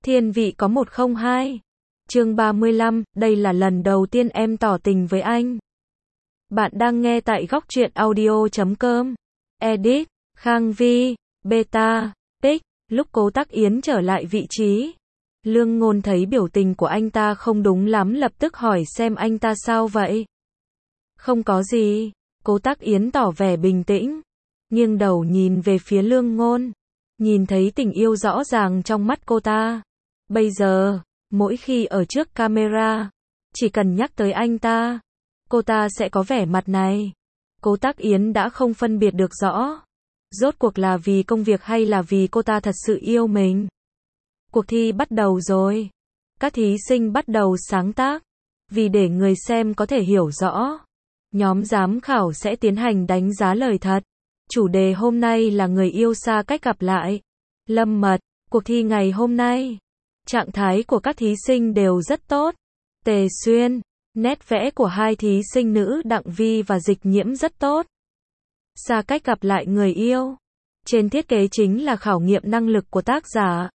Thiên vị có 102. Chương 35, đây là lần đầu tiên em tỏ tình với anh. Bạn đang nghe tại góc truyện audio.com. Edit, Khang Vi, Beta, Pic. Lúc Cố Tắc Yến trở lại vị trí, Lương Ngôn thấy biểu tình của anh ta không đúng lắm, lập tức hỏi xem anh ta sao vậy. Không có gì, Cố Tắc Yến tỏ vẻ bình tĩnh, nghiêng đầu nhìn về phía Lương Ngôn, nhìn thấy tình yêu rõ ràng trong mắt cô ta. Bây giờ, mỗi khi ở trước camera, chỉ cần nhắc tới anh ta, cô ta sẽ có vẻ mặt này. Cố Tắc Yến đã không phân biệt được rõ, rốt cuộc là vì công việc hay là vì cô ta thật sự yêu mình. Cuộc thi bắt đầu rồi. Các thí sinh bắt đầu sáng tác. Vì để người xem có thể hiểu rõ, nhóm giám khảo sẽ tiến hành đánh giá lời thật. Chủ đề hôm nay là người yêu xa cách gặp lại. Lâm mật, cuộc thi ngày hôm nay, trạng thái của các thí sinh đều rất tốt. Tề Xuyên, nét vẽ của hai thí sinh nữ Đặng Vi và Dịch Nhiễm rất tốt. Xa cách gặp lại người yêu. Trên thiết kế chính là khảo nghiệm năng lực của tác giả.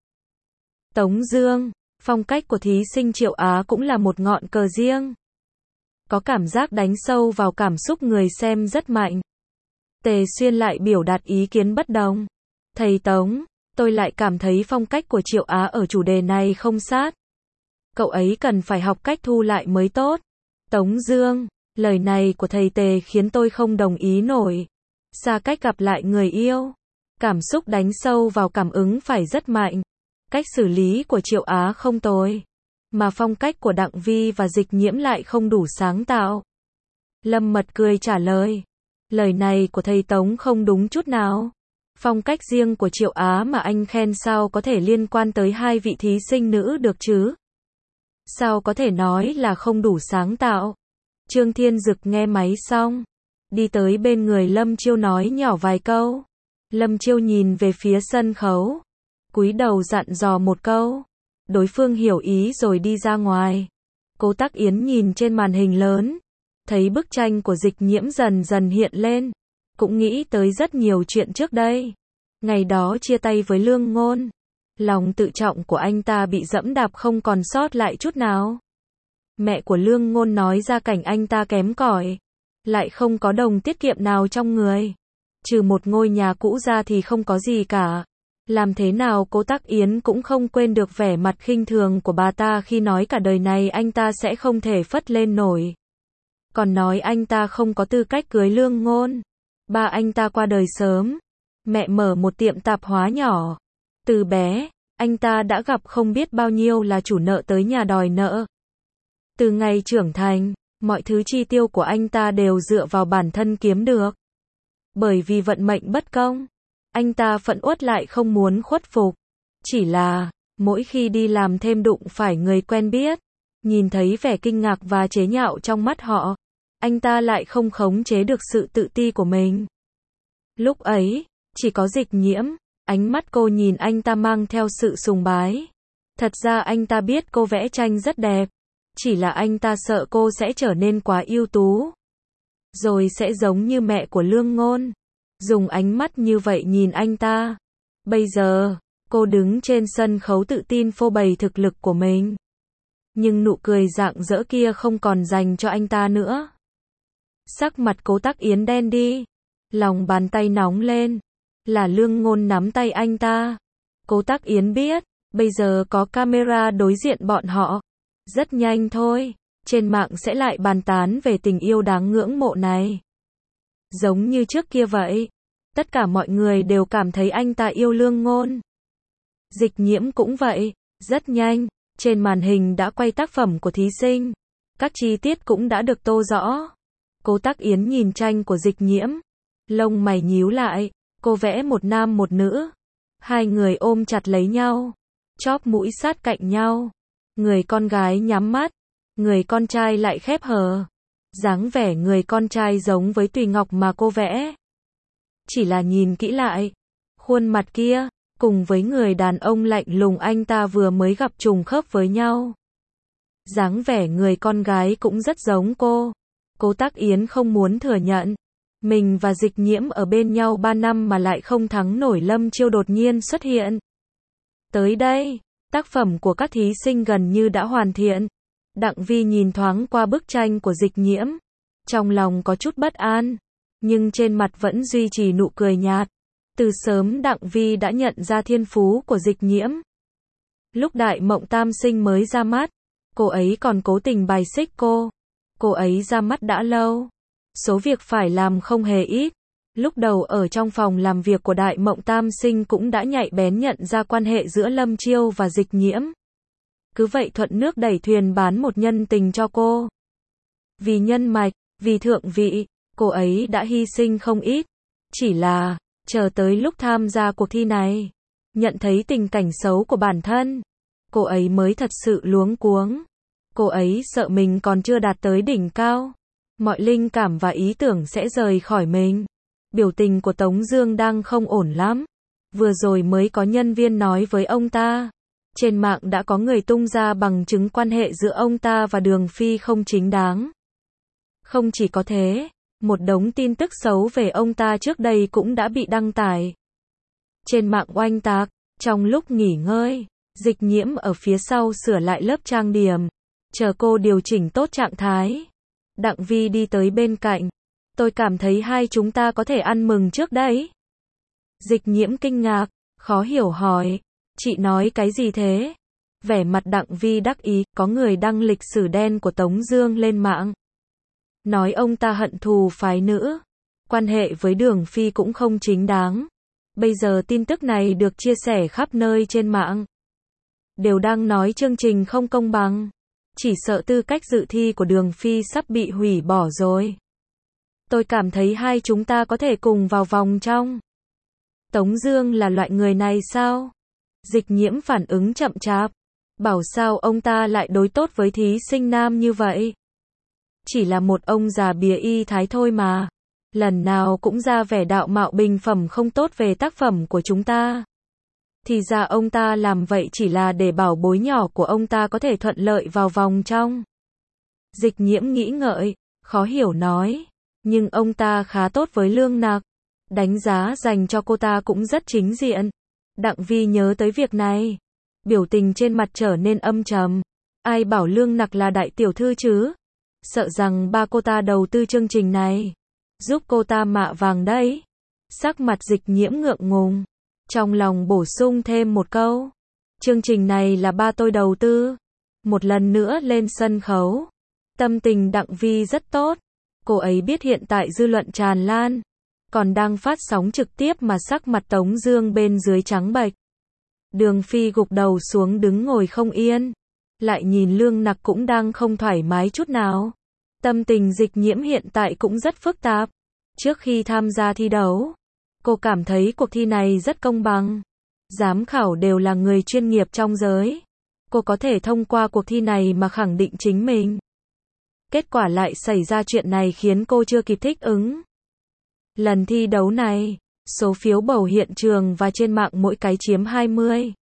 Tống Dương, phong cách của thí sinh Triệu Á cũng là một ngọn cờ riêng. Có cảm giác đánh sâu vào cảm xúc người xem rất mạnh. Tề Xuyên lại biểu đạt ý kiến bất đồng. Thầy Tống, tôi lại cảm thấy phong cách của Triệu Á ở chủ đề này không sát. Cậu ấy cần phải học cách thu lại mới tốt. Tống Dương, lời này của thầy Tề khiến tôi không đồng ý nổi. Xa cách gặp lại người yêu, cảm xúc đánh sâu vào cảm ứng phải rất mạnh. Cách xử lý của Triệu Á không tồi, mà phong cách của Đặng Vi và Dịch Nhiễm lại không đủ sáng tạo. Lâm Mật cười trả lời, lời này của thầy Tống không đúng chút nào. Phong cách riêng của Triệu Á mà anh khen sao có thể liên quan tới hai vị thí sinh nữ được chứ? Sao có thể nói là không đủ sáng tạo? Trương Thiên Dực nghe máy xong, đi tới bên người Lâm Chiêu nói nhỏ vài câu. Lâm Chiêu nhìn về phía sân khấu, cúi đầu dặn dò một câu. Đối phương hiểu ý rồi đi ra ngoài. Cố Tắc Yến nhìn trên màn hình lớn, thấy bức tranh của Dịch Nhiễm dần dần hiện lên, cũng nghĩ tới rất nhiều chuyện trước đây. Ngày đó chia tay với Lương Ngôn, lòng tự trọng của anh ta bị dẫm đạp không còn sót lại chút nào. Mẹ của Lương Ngôn nói gia cảnh anh ta kém cỏi, lại không có đồng tiết kiệm nào trong người, trừ một ngôi nhà cũ ra thì không có gì cả. Làm thế nào Cố Tắc Yến cũng không quên được vẻ mặt khinh thường của bà ta khi nói cả đời này anh ta sẽ không thể phất lên nổi. Còn nói anh ta không có tư cách cưới Lương Ngôn. Ba anh ta qua đời sớm, mẹ mở một tiệm tạp hóa nhỏ. Từ bé, anh ta đã gặp không biết bao nhiêu là chủ nợ tới nhà đòi nợ. Từ ngày trưởng thành, mọi thứ chi tiêu của anh ta đều dựa vào bản thân kiếm được. Bởi vì vận mệnh bất công, anh ta phẫn uất lại không muốn khuất phục. Chỉ là, mỗi khi đi làm thêm đụng phải người quen biết, nhìn thấy vẻ kinh ngạc và chế nhạo trong mắt họ, anh ta lại không khống chế được sự tự ti của mình. Lúc ấy, chỉ có Dịch Nhiễm, ánh mắt cô nhìn anh ta mang theo sự sùng bái. Thật ra anh ta biết cô vẽ tranh rất đẹp, chỉ là anh ta sợ cô sẽ trở nên quá ưu tú, rồi sẽ giống như mẹ của Lương Ngôn, dùng ánh mắt như vậy nhìn anh ta. Bây giờ, cô đứng trên sân khấu tự tin phô bày thực lực của mình. Nhưng nụ cười rạng rỡ kia không còn dành cho anh ta nữa. Sắc mặt Cố Tắc Yến đen đi, lòng bàn tay nóng lên, là Lương Ngôn nắm tay anh ta. Cố Tắc Yến biết, bây giờ có camera đối diện bọn họ. Rất nhanh thôi, trên mạng sẽ lại bàn tán về tình yêu đáng ngưỡng mộ này. Giống như trước kia vậy, tất cả mọi người đều cảm thấy anh ta yêu Lương Ngôn. Dịch Nhiễm cũng vậy, rất nhanh, trên màn hình đã quay tác phẩm của thí sinh. Các chi tiết cũng đã được tô rõ. Cố Tắc Yến nhìn tranh của Dịch Nhiễm, lông mày nhíu lại, cô vẽ một nam một nữ. Hai người ôm chặt lấy nhau, chóp mũi sát cạnh nhau. Người con gái nhắm mắt, người con trai lại khép hờ. Dáng vẻ người con trai giống với Tùy Ngọc mà cô vẽ. Chỉ là nhìn kỹ lại, khuôn mặt kia, cùng với người đàn ông lạnh lùng anh ta vừa mới gặp trùng khớp với nhau. Dáng vẻ người con gái cũng rất giống cô. Cố Tắc Yến không muốn thừa nhận, mình và Dịch Nhiễm ở bên nhau 3 năm mà lại không thắng nổi Lâm Chiêu đột nhiên xuất hiện. Tới đây, Tác phẩm của các thí sinh gần như đã hoàn thiện. Đặng Vi nhìn thoáng qua bức tranh của Dịch Nhiễm. Trong lòng có chút bất an, nhưng trên mặt vẫn duy trì nụ cười nhạt. Từ sớm Đặng Vi đã nhận ra thiên phú của Dịch Nhiễm. Lúc Đại Mộng Tam Sinh mới ra mắt, cô ấy còn cố tình bài xích cô. Cô ấy ra mắt đã lâu. Số việc phải làm không hề ít. Lúc đầu ở trong phòng làm việc của Đại Mộng Tam Sinh cũng đã nhạy bén nhận ra quan hệ giữa Lâm Chiêu và Dịch Nhiễm. Cứ vậy thuận nước đẩy thuyền bán một nhân tình cho cô. Vì nhân mạch, vì thượng vị, cô ấy đã hy sinh không ít. Chỉ là, chờ tới lúc tham gia cuộc thi này, nhận thấy tình cảnh xấu của bản thân, cô ấy mới thật sự luống cuống. Cô ấy sợ mình còn chưa đạt tới đỉnh cao. Mọi linh cảm và ý tưởng sẽ rời khỏi mình. Biểu tình của Tống Dương đang không ổn lắm. Vừa rồi mới có nhân viên nói với ông ta. Trên mạng đã có người tung ra bằng chứng quan hệ giữa ông ta và Đường Phi không chính đáng. Không chỉ có thế, một đống tin tức xấu về ông ta trước đây cũng đã bị đăng tải trên mạng oanh tạc. Trong lúc nghỉ ngơi, Dịch Nhiễm ở phía sau sửa lại lớp trang điểm, chờ cô điều chỉnh tốt trạng thái. Đặng Vi đi tới bên cạnh. Tôi cảm thấy hai chúng ta có thể ăn mừng trước đấy. Dịch Nhiễm kinh ngạc, khó hiểu hỏi. Chị nói cái gì thế? Vẻ mặt Đặng Vi đắc ý, có người đăng lịch sử đen của Tống Dương lên mạng. Nói ông ta hận thù phái nữ. Quan hệ với Đường Phi cũng không chính đáng. Bây giờ tin tức này được chia sẻ khắp nơi trên mạng. Đều đang nói chương trình không công bằng. Chỉ sợ tư cách dự thi của Đường Phi sắp bị hủy bỏ rồi. Tôi cảm thấy hai chúng ta có thể cùng vào vòng trong. Tống Dương là loại người này sao? Dịch Nhiễm phản ứng chậm chạp. Bảo sao ông ta lại đối tốt với thí sinh nam như vậy? Chỉ là một ông già bìa y thái thôi mà. Lần nào cũng ra vẻ đạo mạo bình phẩm không tốt về tác phẩm của chúng ta. Thì ra ông ta làm vậy chỉ là để bảo bối nhỏ của ông ta có thể thuận lợi vào vòng trong. Dịch Nhiễm nghĩ ngợi, khó hiểu nói. Nhưng ông ta khá tốt với Lương Nặc. Đánh giá dành cho cô ta cũng rất chính diện. Đặng Vi nhớ tới việc này. Biểu tình trên mặt trở nên âm trầm. Ai bảo Lương Nặc là đại tiểu thư chứ? Sợ rằng ba cô ta đầu tư chương trình này. Giúp cô ta mạ vàng đấy. Sắc mặt Dịch Nhiễm ngượng ngùng. Trong lòng bổ sung thêm một câu. Chương trình này là ba tôi đầu tư. Một lần nữa lên sân khấu. Tâm tình Đặng Vi rất tốt. Cô ấy biết hiện tại dư luận tràn lan. Còn đang phát sóng trực tiếp mà sắc mặt Tống Dương bên dưới trắng bệch. Đường Phi gục đầu xuống đứng ngồi không yên. Lại nhìn Lương Nặc cũng đang không thoải mái chút nào. Tâm tình Dịch Nhiễm hiện tại cũng rất phức tạp. Trước khi tham gia thi đấu, cô cảm thấy cuộc thi này rất công bằng. Giám khảo đều là người chuyên nghiệp trong giới. Cô có thể thông qua cuộc thi này mà khẳng định chính mình. Kết quả lại xảy ra chuyện này khiến cô chưa kịp thích ứng. Lần thi đấu này, số phiếu bầu hiện trường và trên mạng mỗi cái chiếm 20,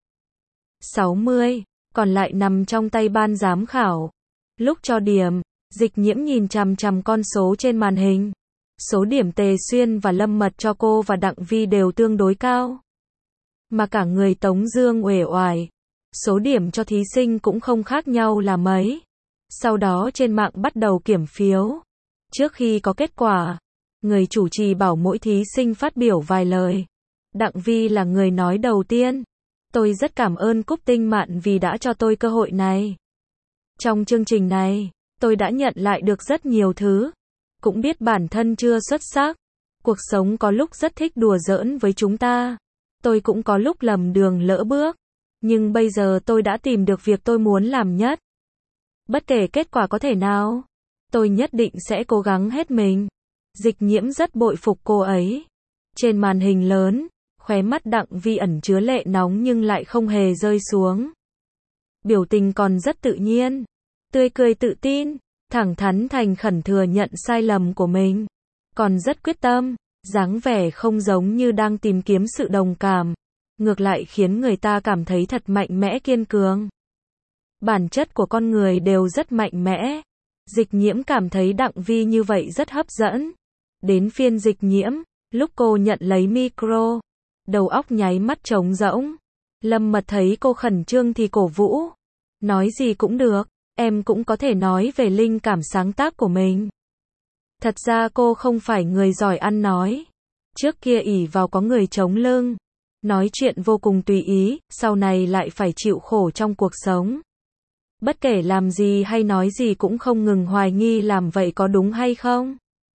60, còn lại nằm trong tay ban giám khảo. Lúc cho điểm, Dịch Nhiễm nhìn chằm chằm con số trên màn hình. Số điểm Tề Xuyên và Lâm Mật cho cô và Đặng Vi đều tương đối cao. Mà cả người Tống Dương uể oải. Số điểm cho thí sinh cũng không khác nhau là mấy. Sau đó trên mạng bắt đầu kiểm phiếu. Trước khi có kết quả, người chủ trì bảo mỗi thí sinh phát biểu vài lời. Đặng Vi là người nói đầu tiên. Tôi rất cảm ơn Cúc Tinh Mạn vì đã cho tôi cơ hội này. Trong chương trình này, tôi đã nhận lại được rất nhiều thứ. Cũng biết bản thân chưa xuất sắc. Cuộc sống có lúc rất thích đùa giỡn với chúng ta. Tôi cũng có lúc lầm đường lỡ bước. Nhưng bây giờ tôi đã tìm được việc tôi muốn làm nhất. Bất kể kết quả có thể nào, tôi nhất định sẽ cố gắng hết mình. Dịch Nhiễm rất bội phục cô ấy. Trên màn hình lớn, khóe mắt Đặng Vi ẩn chứa lệ nóng nhưng lại không hề rơi xuống. Biểu tình còn rất tự nhiên, tươi cười tự tin, thẳng thắn thành khẩn thừa nhận sai lầm của mình. Còn rất quyết tâm, dáng vẻ không giống như đang tìm kiếm sự đồng cảm. Ngược lại khiến người ta cảm thấy thật mạnh mẽ kiên cường. Bản chất của con người đều rất mạnh mẽ. Dịch Nhiễm cảm thấy Đặng Vi như vậy rất hấp dẫn. Đến phiên Dịch Nhiễm, lúc cô nhận lấy micro, đầu óc nháy mắt trống rỗng. Lâm Mật thấy cô khẩn trương thì cổ vũ. Nói gì cũng được, em cũng có thể nói về linh cảm sáng tác của mình. Thật ra cô không phải người giỏi ăn nói. Trước kia ỷ vào có người chống lưng, nói chuyện vô cùng tùy ý, sau này lại phải chịu khổ trong cuộc sống. Bất kể làm gì hay nói gì cũng không ngừng hoài nghi làm vậy có đúng hay không?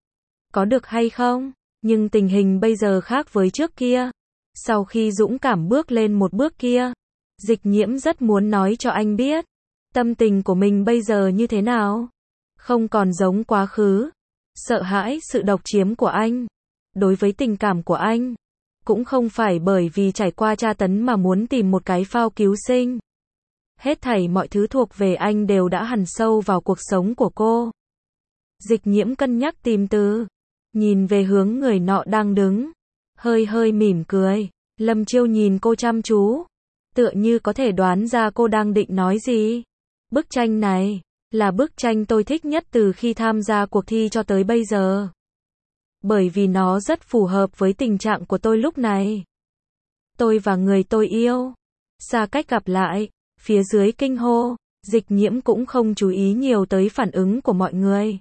Có được hay không? Nhưng tình hình bây giờ khác với trước kia. Sau khi dũng cảm bước lên một bước kia, Dịch Nhiễm rất muốn nói cho anh biết, tâm tình của mình bây giờ như thế nào. Không còn giống quá khứ. Sợ hãi sự độc chiếm của anh. Đối với tình cảm của anh. Cũng không phải bởi vì trải qua tra tấn mà muốn tìm một cái phao cứu sinh. Hết thảy mọi thứ thuộc về anh đều đã hằn sâu vào cuộc sống của cô. Dịch Nhiễm cân nhắc tìm từ. Nhìn về hướng người nọ đang đứng. Hơi hơi mỉm cười. Lâm Chiêu nhìn cô chăm chú. Tựa như có thể đoán ra cô đang định nói gì. Bức tranh này là bức tranh tôi thích nhất từ khi tham gia cuộc thi cho tới bây giờ. Bởi vì nó rất phù hợp với tình trạng của tôi lúc này. Tôi và người tôi yêu. Xa cách gặp lại. Phía dưới kinh hô. Dịch Nhiễm cũng không chú ý nhiều tới phản ứng của mọi người.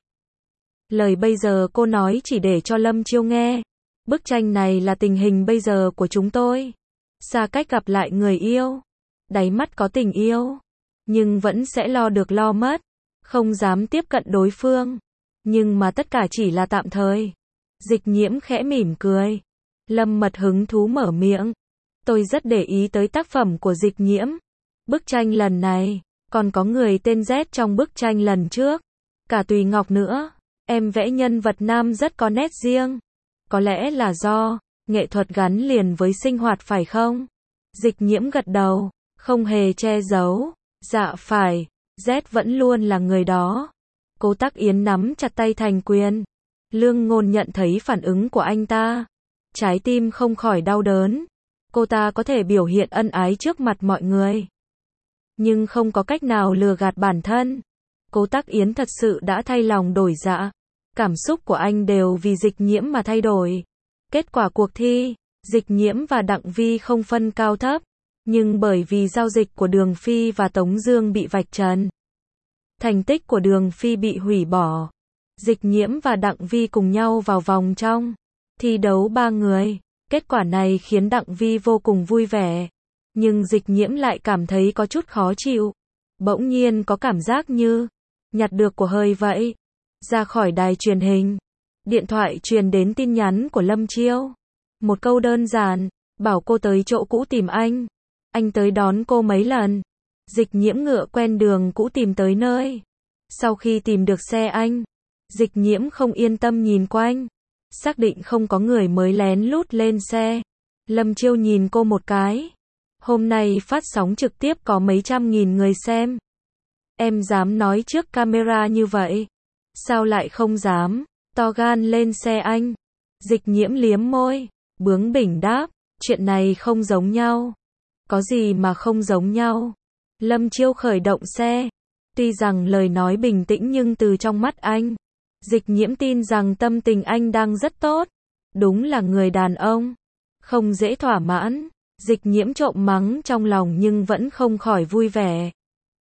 Lời bây giờ cô nói chỉ để cho Lâm Chiêu nghe. Bức tranh này là tình hình bây giờ của chúng tôi. Xa cách gặp lại người yêu. Đáy mắt có tình yêu. Nhưng vẫn sẽ lo được lo mất. Không dám tiếp cận đối phương. Nhưng mà tất cả chỉ là tạm thời. Dịch Nhiễm khẽ mỉm cười. Lâm Mật hứng thú mở miệng. Tôi rất để ý tới tác phẩm của Dịch Nhiễm. Bức tranh lần này, còn có người tên Z trong bức tranh lần trước. Cả Tùy Ngọc nữa. Em vẽ nhân vật nam rất có nét riêng. Có lẽ là do nghệ thuật gắn liền với sinh hoạt phải không? Dịch Nhiễm gật đầu, không hề che giấu. Dạ phải, Z vẫn luôn là người đó. Cố Tắc Yến nắm chặt tay thành quyền. Lương Ngôn nhận thấy phản ứng của anh ta. Trái tim không khỏi đau đớn. Cô ta có thể biểu hiện ân ái trước mặt mọi người. Nhưng không có cách nào lừa gạt bản thân. Cố Tắc Yến thật sự đã thay lòng đổi dạ. Cảm xúc của anh đều vì Dịch Nhiễm mà thay đổi. Kết quả cuộc thi, Dịch Nhiễm và Đặng Vi không phân cao thấp. Nhưng bởi vì giao dịch của Đường Phi và Tống Dương bị vạch trần. Thành tích của Đường Phi bị hủy bỏ. Dịch Nhiễm và Đặng Vi cùng nhau vào vòng trong thi đấu 3 người. Kết quả này khiến Đặng Vi vô cùng vui vẻ. Nhưng Dịch Nhiễm lại cảm thấy có chút khó chịu. Bỗng nhiên có cảm giác như nhặt được của hơi vậy. Ra khỏi đài truyền hình, điện thoại truyền đến tin nhắn của Lâm Chiêu. Một câu đơn giản, bảo cô tới chỗ cũ tìm anh. Anh tới đón cô mấy lần. Dịch Nhiễm ngựa quen đường cũ tìm tới nơi. Sau khi tìm được xe anh, Dịch Nhiễm không yên tâm nhìn quanh. Xác định không có người mới lén lút lên xe. Lâm Chiêu nhìn cô một cái. Hôm nay phát sóng trực tiếp có mấy trăm nghìn người xem. Em dám nói trước camera như vậy? Sao lại không dám? To gan lên xe anh. Dịch Nhiễm liếm môi, bướng bỉnh đáp, chuyện này không giống nhau. Có gì mà không giống nhau? Lâm Chiêu khởi động xe. Tuy rằng lời nói bình tĩnh nhưng từ trong mắt anh, Dịch Nhiễm tin rằng tâm tình anh đang rất tốt. Đúng là người đàn ông không dễ thỏa mãn. Dịch Nhiễm trộm mắng trong lòng nhưng vẫn không khỏi vui vẻ.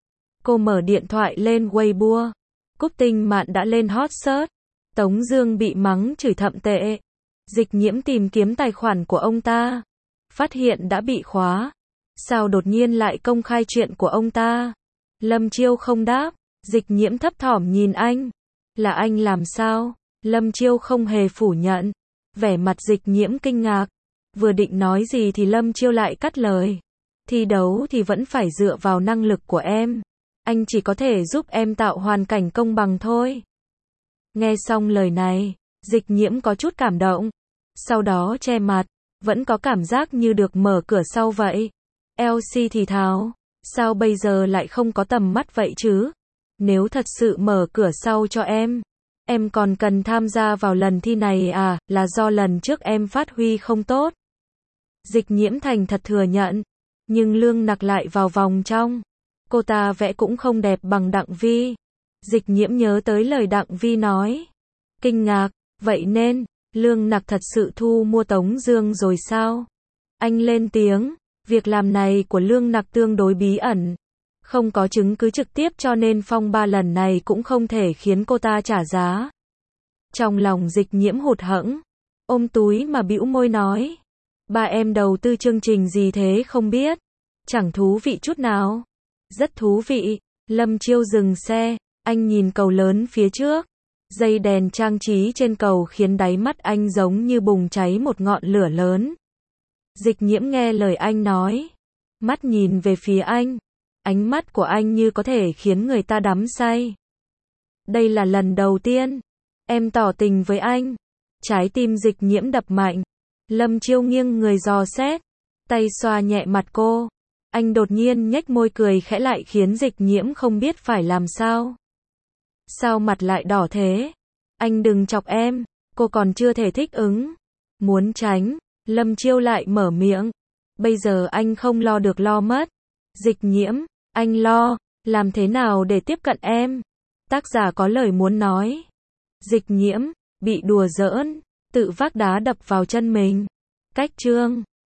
Cô mở điện thoại lên Weibo. Cúc Tinh Mạn đã lên hot search. Tống Dương bị mắng chửi thậm tệ. Dịch Nhiễm tìm kiếm tài khoản của ông ta. Phát hiện đã bị khóa. Sao đột nhiên lại công khai chuyện của ông ta? Lâm Chiêu không đáp. Dịch Nhiễm thấp thỏm nhìn anh. Là anh làm sao? Lâm Chiêu không hề phủ nhận. Vẻ mặt Dịch Nhiễm kinh ngạc. Vừa định nói gì thì Lâm Chiêu lại cắt lời. Thi đấu thì vẫn phải dựa vào năng lực của em. Anh chỉ có thể giúp em tạo hoàn cảnh công bằng thôi. Nghe xong lời này, Dịch Nhiễm có chút cảm động. Sau đó che mặt, vẫn có cảm giác như được mở cửa sau vậy. Elsie thì thào, sao bây giờ lại không có tầm mắt vậy chứ? Nếu thật sự mở cửa sau cho em còn cần tham gia vào lần thi này à, là do lần trước em phát huy không tốt. Dịch Nhiễm thành thật thừa nhận, nhưng Lương Nặc lại vào vòng trong. Cô ta vẽ cũng không đẹp bằng Đặng Vi. Dịch Nhiễm nhớ tới lời Đặng Vi nói. Kinh ngạc, vậy nên, Lương Nặc thật sự thu mua Tống Dương rồi sao? Anh lên tiếng, Việc làm này của Lương Nặc tương đối bí ẩn. Không có chứng cứ trực tiếp cho nên phong ba lần này cũng không thể khiến cô ta trả giá. Trong lòng Dịch Nhiễm hụt hẫng, ôm túi mà bĩu môi nói. Ba em đầu tư chương trình gì thế không biết? Chẳng thú vị chút nào. Rất thú vị. Lâm Chiêu dừng xe, anh nhìn cầu lớn phía trước. Dây đèn trang trí trên cầu khiến đáy mắt anh giống như bùng cháy một ngọn lửa lớn. Dịch Nhiễm nghe lời anh nói. Mắt nhìn về phía anh. Ánh mắt của anh như có thể khiến người ta đắm say. Đây là lần đầu tiên em tỏ tình với anh. Trái tim Dịch Nhiễm đập mạnh. Lâm Chiêu nghiêng người dò xét, tay xoa nhẹ mặt cô. Anh đột nhiên nhếch môi cười khẽ lại khiến Dịch Nhiễm không biết phải làm sao. Sao mặt lại đỏ thế? Anh đừng chọc em, cô còn chưa thể thích ứng. Muốn tránh, Lâm Chiêu lại mở miệng. Bây giờ anh không lo được lo mất. Dịch Nhiễm, anh lo, làm thế nào để tiếp cận em? Tác giả có lời muốn nói. Dịch Nhiễm, bị đùa giỡn, tự vác đá đập vào chân mình. Cách chương